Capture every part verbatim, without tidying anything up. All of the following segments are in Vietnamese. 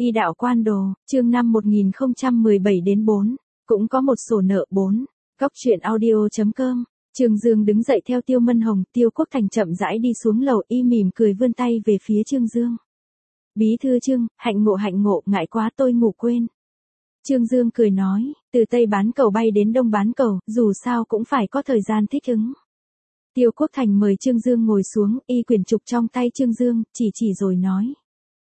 Y đạo quan đồ, chương năm một nghìn không trăm mười bảy đến bốn, cũng có một sổ nợ bốn. Góc truyện audio.com. Trương Dương đứng dậy theo Tiêu Mân Hồng, Tiêu Quốc Thành chậm rãi đi xuống lầu, y mỉm cười vươn tay về phía Trương Dương. Bí thư Trương, hạnh ngộ hạnh ngộ, ngại quá tôi ngủ quên. Trương Dương cười nói, từ Tây bán cầu bay đến Đông bán cầu, dù sao cũng phải có thời gian thích ứng. Tiêu Quốc Thành mời Trương Dương ngồi xuống, y quyển trục trong tay Trương Dương, chỉ chỉ rồi nói.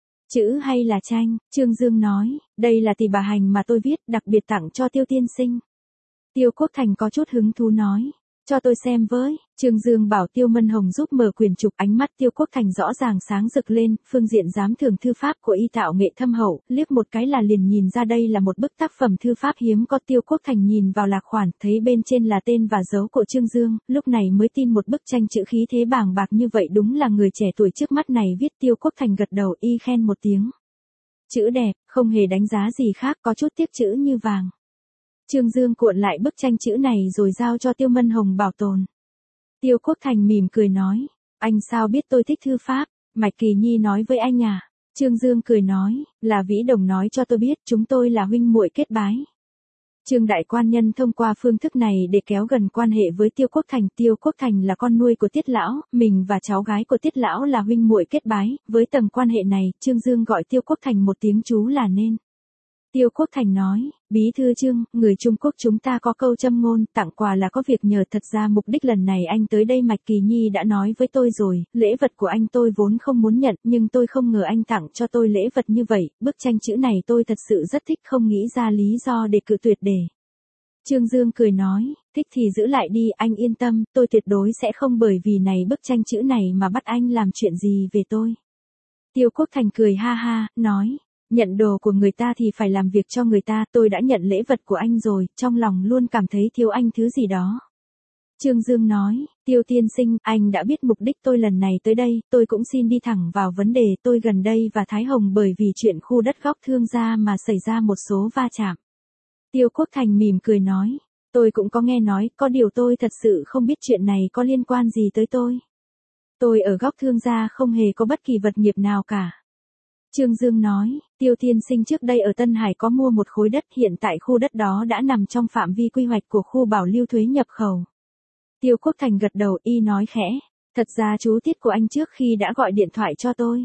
Chữ hay là tranh? Trương Dương nói, đây là tỷ bà hành mà tôi viết, đặc biệt tặng cho Tiêu tiên sinh. Tiêu Quốc Thành có chút hứng thú nói, cho tôi xem với. Trương Dương bảo Tiêu Mân Hồng giúp mở quyển trục, ánh mắt Tiêu Quốc Thành rõ ràng sáng rực lên, phương diện giám thưởng thư pháp của y tạo nghệ thâm hậu, liếc một cái là liền nhìn ra đây là một bức tác phẩm thư pháp hiếm có. Tiêu Quốc Thành nhìn vào lạc khoản, thấy bên trên là tên và dấu của Trương Dương, lúc này mới tin một bức tranh chữ khí thế bàng bạc như vậy đúng là người trẻ tuổi trước mắt này viết. Tiêu Quốc Thành gật đầu, y khen một tiếng. Chữ đẹp, không hề đánh giá gì khác, có chút tiếc chữ như vàng. Trương Dương cuộn lại bức tranh chữ này rồi giao cho Tiêu Mân Hồng bảo tồn. Tiêu Quốc Thành mỉm cười nói, anh sao biết tôi thích thư pháp? Mạch Kỳ Nhi nói với anh à? Trương Dương cười nói, là Vĩ Đồng nói cho tôi biết, chúng tôi là huynh muội kết bái. Trương đại quan nhân thông qua phương thức này để kéo gần quan hệ với Tiêu Quốc Thành. Tiêu Quốc Thành là con nuôi của Tiết lão, mình và cháu gái của Tiết lão là huynh muội kết bái, với tầng quan hệ này, Trương Dương gọi Tiêu Quốc Thành một tiếng chú là nên. Tiêu Quốc Thành nói, bí thư Trương, người Trung Quốc chúng ta có câu châm ngôn, tặng quà là có việc nhờ. Thật ra mục đích lần này anh tới đây Mạch Kỳ Nhi đã nói với tôi rồi, lễ vật của anh tôi vốn không muốn nhận, nhưng tôi không ngờ anh tặng cho tôi lễ vật như vậy, bức tranh chữ này tôi thật sự rất thích, không nghĩ ra lý do để cự tuyệt để. Trương Dương cười nói, thích thì giữ lại đi, anh yên tâm, tôi tuyệt đối sẽ không bởi vì này bức tranh chữ này mà bắt anh làm chuyện gì về tôi. Tiêu Quốc Thành cười ha ha, nói. Nhận đồ của người ta thì phải làm việc cho người ta, tôi đã nhận lễ vật của anh rồi, trong lòng luôn cảm thấy thiếu anh thứ gì đó. Trương Dương nói, Tiêu tiên sinh, anh đã biết mục đích tôi lần này tới đây, tôi cũng xin đi thẳng vào vấn đề. Tôi gần đây và Thái Hồng bởi vì chuyện khu đất góc Thương gia mà xảy ra một số va chạm. Tiêu Quốc Thành mỉm cười nói, tôi cũng có nghe nói, có điều tôi thật sự không biết chuyện này có liên quan gì tới tôi. Tôi ở góc Thương gia không hề có bất kỳ vật nghiệp nào cả. Trương Dương nói, Tiêu tiên sinh trước đây ở Tân Hải có mua một khối đất, hiện tại khu đất đó đã nằm trong phạm vi quy hoạch của khu bảo lưu thuế nhập khẩu. Tiêu Quốc Thành gật đầu, y nói khẽ, thật ra chú Tiết của anh trước khi đã gọi điện thoại cho tôi.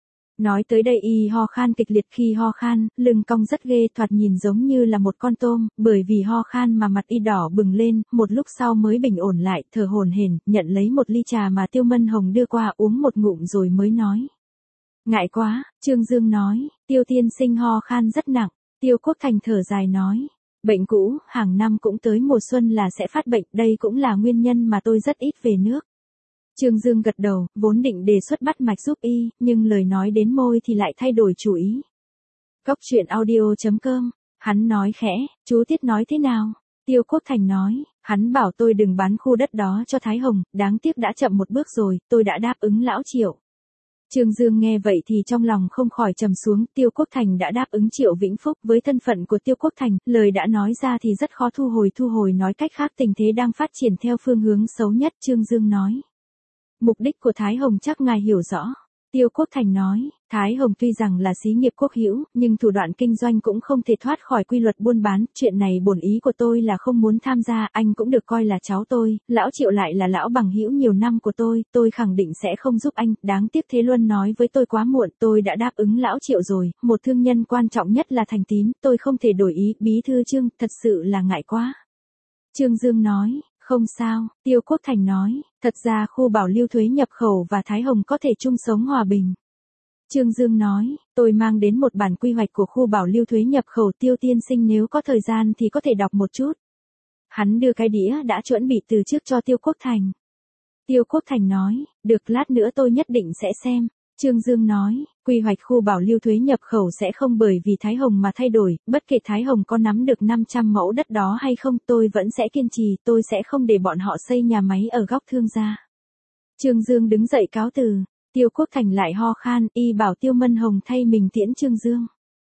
Nói tới đây y ho khan kịch liệt, khi ho khan, lưng cong rất ghê, thoạt nhìn giống như là một con tôm, bởi vì ho khan mà mặt y đỏ bừng lên, một lúc sau mới bình ổn lại, thở hổn hển, nhận lấy một ly trà mà Tiêu Mân Hồng đưa qua, uống một ngụm rồi mới nói. Ngại quá, Trương Dương nói, Tiêu tiên sinh ho khan rất nặng. Tiêu Quốc Thành thở dài nói, bệnh cũ, hàng năm cũng tới mùa xuân là sẽ phát bệnh, đây cũng là nguyên nhân mà tôi rất ít về nước. Trương Dương gật đầu, vốn định đề xuất bắt mạch giúp y, nhưng lời nói đến môi thì lại thay đổi chủ ý. Góc truyện audio.com, hắn nói khẽ, chú Tiết nói thế nào? Tiêu Quốc Thành nói, hắn bảo tôi đừng bán khu đất đó cho Thái Hồng, đáng tiếc đã chậm một bước rồi, tôi đã đáp ứng lão Triệu. Trương Dương nghe vậy thì trong lòng không khỏi trầm xuống, Tiêu Quốc Thành đã đáp ứng Triệu Vĩnh Phúc, với thân phận của Tiêu Quốc Thành, lời đã nói ra thì rất khó thu hồi. Thu hồi nói cách khác tình thế đang phát triển theo phương hướng xấu nhất. Trương Dương nói, mục đích của Thái Hồng chắc ngài hiểu rõ. Tiêu Quốc Thành nói, Thái Hồng tuy rằng là xí nghiệp quốc hữu, nhưng thủ đoạn kinh doanh cũng không thể thoát khỏi quy luật buôn bán, chuyện này bổn ý của tôi là không muốn tham gia, anh cũng được coi là cháu tôi, lão Triệu lại là lão bằng hữu nhiều năm của tôi, tôi khẳng định sẽ không giúp anh, đáng tiếc Thế Luân nói với tôi quá muộn, tôi đã đáp ứng lão Triệu rồi, một thương nhân quan trọng nhất là thành tín, tôi không thể đổi ý. Bí thư Trương, thật sự là ngại quá. Trương Dương nói, không sao. Tiêu Quốc Thành nói, thật ra khu bảo lưu thuế nhập khẩu và Thái Hồng có thể chung sống hòa bình. Trương Dương nói, tôi mang đến một bản quy hoạch của khu bảo lưu thuế nhập khẩu, Tiêu tiên sinh nếu có thời gian thì có thể đọc một chút. Hắn đưa cái đĩa đã chuẩn bị từ trước cho Tiêu Quốc Thành. Tiêu Quốc Thành nói, được, lát nữa tôi nhất định sẽ xem. Trương Dương nói, quy hoạch khu bảo lưu thuế nhập khẩu sẽ không bởi vì Thái Hồng mà thay đổi, bất kể Thái Hồng có nắm được năm trăm mẫu đất đó hay không, tôi vẫn sẽ kiên trì, tôi sẽ không để bọn họ xây nhà máy ở góc Thương gia. Trương Dương đứng dậy cáo từ, Tiêu Quốc Thành lại ho khan, y bảo Tiêu Mân Hồng thay mình tiễn Trương Dương.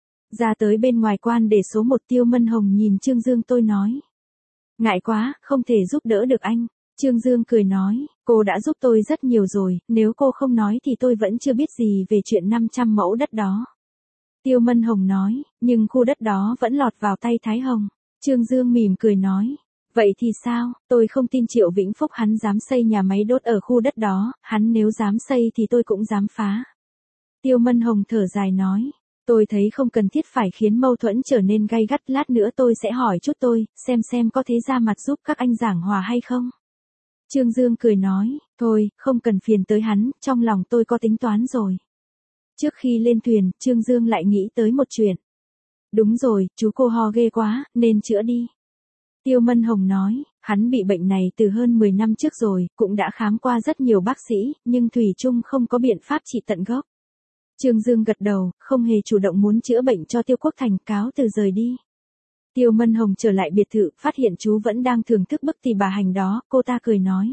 Ra tới bên ngoài quan để số một. Tiêu Mân Hồng nhìn Trương Dương, tôi nói, ngại quá, không thể giúp đỡ được anh. Trương Dương cười nói, cô đã giúp tôi rất nhiều rồi, nếu cô không nói thì tôi vẫn chưa biết gì về chuyện năm trăm mẫu đất đó. Tiêu Mân Hồng nói, nhưng khu đất đó vẫn lọt vào tay Thái Hồng. Trương Dương mỉm cười nói, vậy thì sao, tôi không tin Triệu Vĩnh Phúc hắn dám xây nhà máy đốt ở khu đất đó, hắn nếu dám xây thì tôi cũng dám phá. Tiêu Mân Hồng thở dài nói, tôi thấy không cần thiết phải khiến mâu thuẫn trở nên gay gắt, lát nữa tôi sẽ hỏi chút tôi, xem xem có thế ra mặt giúp các anh giảng hòa hay không. Trương Dương cười nói, thôi, không cần phiền tới hắn, trong lòng tôi có tính toán rồi. Trước khi lên thuyền, Trương Dương lại nghĩ tới một chuyện. Đúng rồi, chú cô ho ghê quá, nên chữa đi. Tiêu Mân Hồng nói, hắn bị bệnh này từ hơn mười năm trước rồi, cũng đã khám qua rất nhiều bác sĩ, nhưng thủy chung không có biện pháp trị tận gốc. Trương Dương gật đầu, không hề chủ động muốn chữa bệnh cho Tiêu Quốc Thành, cáo từ rời đi. Tiêu Mân Hồng trở lại biệt thự, phát hiện chú vẫn đang thưởng thức bức tỳ bà hành đó, cô ta cười nói.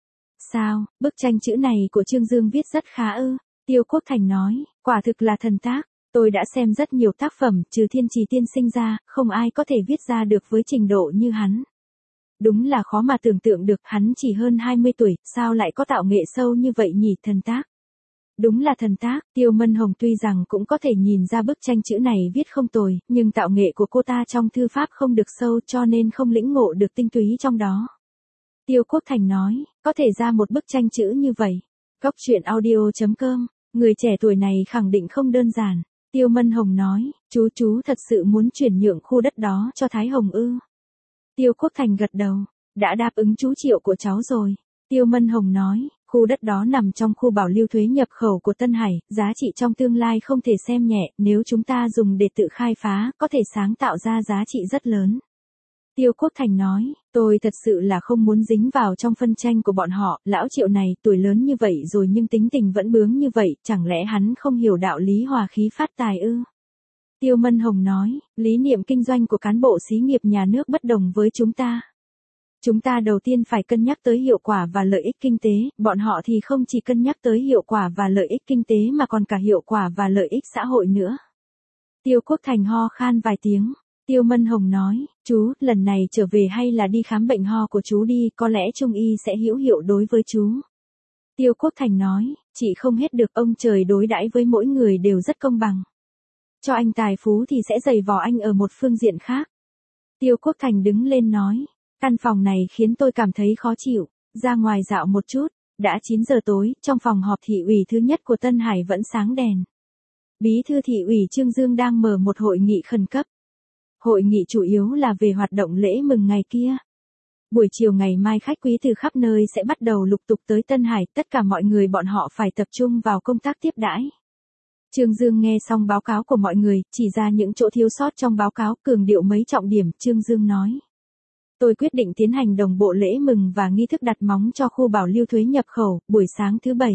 Sao, bức tranh chữ này của Trương Dương viết rất khá ư? Tiêu Quốc Thành nói, quả thực là thần tác, tôi đã xem rất nhiều tác phẩm, trừ Thiên Trì tiên sinh ra, không ai có thể viết ra được với trình độ như hắn. Đúng là khó mà tưởng tượng được, hắn chỉ hơn hai mươi tuổi, sao lại có tạo nghệ sâu như vậy nhỉ, thần tác. Đúng là thần tác, Tiêu Mân Hồng tuy rằng cũng có thể nhìn ra bức tranh chữ này viết không tồi, nhưng tạo nghệ của cô ta trong thư pháp không được sâu cho nên không lĩnh ngộ được tinh túy trong đó. Tiêu Quốc Thành nói, có thể ra một bức tranh chữ như vậy. Góc truyện audio chấm com, người trẻ tuổi này khẳng định không đơn giản. Tiêu Mân Hồng nói, chú chú thật sự muốn chuyển nhượng khu đất đó cho Thái Hồng ư. Tiêu Quốc Thành gật đầu, đã đáp ứng chú Triệu của cháu rồi. Tiêu Mân Hồng nói, khu đất đó nằm trong khu bảo lưu thuế nhập khẩu của Tân Hải, giá trị trong tương lai không thể xem nhẹ, nếu chúng ta dùng để tự khai phá, có thể sáng tạo ra giá trị rất lớn. Tiêu Quốc Thành nói, tôi thật sự là không muốn dính vào trong phân tranh của bọn họ, lão Triệu này tuổi lớn như vậy rồi nhưng tính tình vẫn bướng như vậy, chẳng lẽ hắn không hiểu đạo lý hòa khí phát tài ư? Tiêu Mân Hồng nói, lý niệm kinh doanh của cán bộ xí nghiệp nhà nước bất đồng với chúng ta. Chúng ta đầu tiên phải cân nhắc tới hiệu quả và lợi ích kinh tế, bọn họ thì không chỉ cân nhắc tới hiệu quả và lợi ích kinh tế mà còn cả hiệu quả và lợi ích xã hội nữa. Tiêu Quốc Thành ho khan vài tiếng. Tiêu Mân Hồng nói, chú, lần này trở về hay là đi khám bệnh ho của chú đi, có lẽ Trung y sẽ hữu hiệu đối với chú. Tiêu Quốc Thành nói, chị không hết được, ông trời đối đãi với mỗi người đều rất công bằng. Cho anh tài phú thì sẽ giày vò anh ở một phương diện khác. Tiêu Quốc Thành đứng lên nói, căn phòng này khiến tôi cảm thấy khó chịu, ra ngoài dạo một chút. Đã chín giờ tối, trong phòng họp thị ủy thứ nhất của Tân Hải vẫn sáng đèn. Bí thư thị ủy Trương Dương đang mở một hội nghị khẩn cấp. Hội nghị chủ yếu là về hoạt động lễ mừng ngày kia. Buổi chiều ngày mai khách quý từ khắp nơi sẽ bắt đầu lục tục tới Tân Hải, tất cả mọi người bọn họ phải tập trung vào công tác tiếp đãi. Trương Dương nghe xong báo cáo của mọi người, chỉ ra những chỗ thiếu sót trong báo cáo, cường điệu mấy trọng điểm, Trương Dương nói. Tôi quyết định tiến hành đồng bộ lễ mừng và nghi thức đặt móng cho khu bảo lưu thuế nhập khẩu, buổi sáng thứ bảy.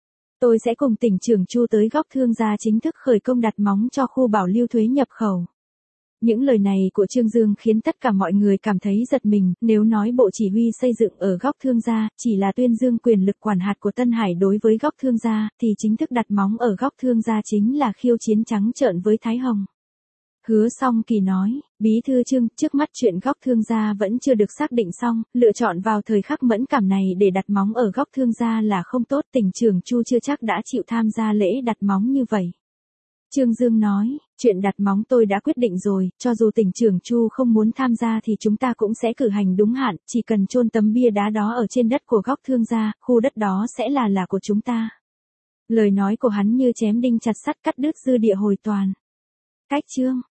Tôi sẽ cùng tỉnh trưởng Chu tới góc Thương Gia chính thức khởi công đặt móng cho khu bảo lưu thuế nhập khẩu. Những lời này của Trương Dương khiến tất cả mọi người cảm thấy giật mình, nếu nói bộ chỉ huy xây dựng ở góc Thương Gia chỉ là tuyên dương quyền lực quản hạt của Tân Hải đối với góc Thương Gia, thì chính thức đặt móng ở góc Thương Gia chính là khiêu chiến trắng trợn với Thái Hồng. Hứa Song Kỳ nói, Bí thư Trương, trước mắt chuyện góc Thương Gia vẫn chưa được xác định xong, lựa chọn vào thời khắc mẫn cảm này để đặt móng ở góc Thương Gia là không tốt, tỉnh trưởng Chu chưa chắc đã chịu tham gia lễ đặt móng như vậy. Trương Dương nói, chuyện đặt móng tôi đã quyết định rồi, cho dù tỉnh trưởng Chu không muốn tham gia thì chúng ta cũng sẽ cử hành đúng hạn, chỉ cần chôn tấm bia đá đó ở trên đất của góc Thương Gia, khu đất đó sẽ là là của chúng ta. Lời nói của hắn như chém đinh chặt sắt, cắt đứt dư địa hồi toàn. Cách chương